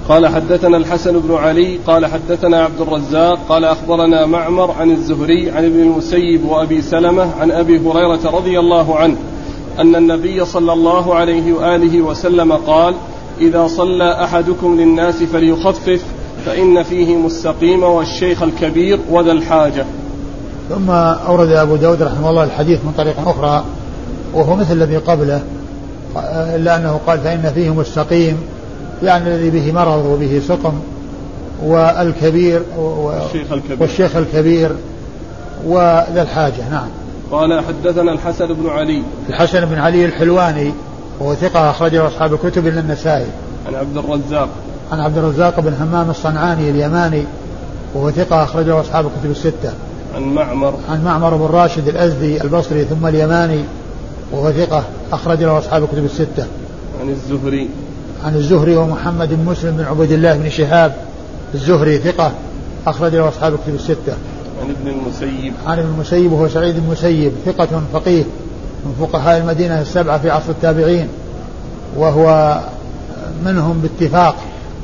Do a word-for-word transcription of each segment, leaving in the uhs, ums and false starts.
قال حدثنا الحسن بن علي قال حدثنا عبد الرزاق قال أخبرنا معمر عن الزهري عن ابن المسيب وأبي سلمة عن أبي هريرة رضي الله عنه أن النبي صلى الله عليه وآله وسلم قال: إذا صلى أحدكم للناس فليخفف فإن فيهم السقيم والشيخ الكبير وذا الحاجة. ثم أورد أبو داود رحمه الله الحديث من طريق أخرى وهو مثل الذي قبله، إلا أنه قال: فإن فيهم السقيم، يعني الذي به مرض وبه سقم، والكبير والشيخ الكبير, والشيخ الكبير وذا الحاجة. نعم. قال حدثنا الحسن بن علي الحسن بن علي الحلواني وهو ثقة أخرجه أصحاب الكتب إلا النسائي. عن عبد الرزاق عن عبد الرزاق بن همام الصنعاني اليماني وهو ثقة أخرجه أصحاب الكتب الستة. عن معمر عن معمر بن راشد الأزدي البصري ثم اليماني وهو ثقة أخرج له أصحاب الكتب الستة. عن الزهري عن الزهري ومحمد بن مسلم بن عبد الله بن شهاب الزهري ثقة أخرج له أصحاب الكتب الستة. عن ابن المسيب عن ابن المسيب وهو سعيد بن المسيب ثقة فقيه من فقهاء المدينة السبعة في عصر التابعين، وهو منهم باتفاق.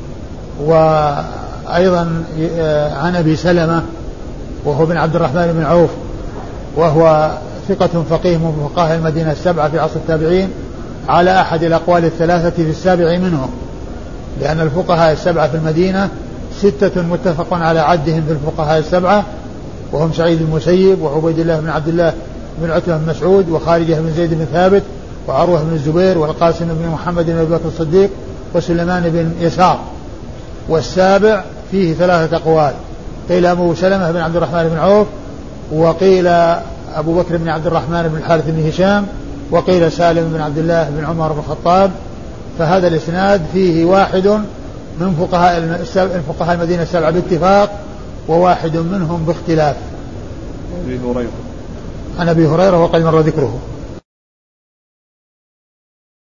وأيضا عن أبي سلمة وهو بن عبد الرحمن بن عوف وهو ثقة فقيه من فقهاء المدينة السبعة في عصر التابعين على أحد الأقوال الثلاثة في السابع منهم، لأن الفقهاء السبعة في المدينة ستة متفق على عدهم في الفقهاء السبعة، وهم سعيد بن المسيب وعبيد الله بن عبد الله بن عتبة بن مسعود وخارجة بن زيد بن ثابت وعروة بن الزبير والقاسم بن محمد بن أبي بكر الصديق وسليمان بن يسار. والسابع فيه ثلاثة أقوال، قيل أبو سلمة بن عبد الرحمن بن عوف، وقيل أبو بكر بن عبد الرحمن بن الحارث بن هشام، وقيل سالم بن عبد الله بن عمر بن الخطاب. فهذا الإسناد فيه واحد من فقهاء الفقهاء المدينة السبعة باتفاق وواحد منهم باختلاف. أبي هريرة عن أبي هريرة وقد مر ذكره.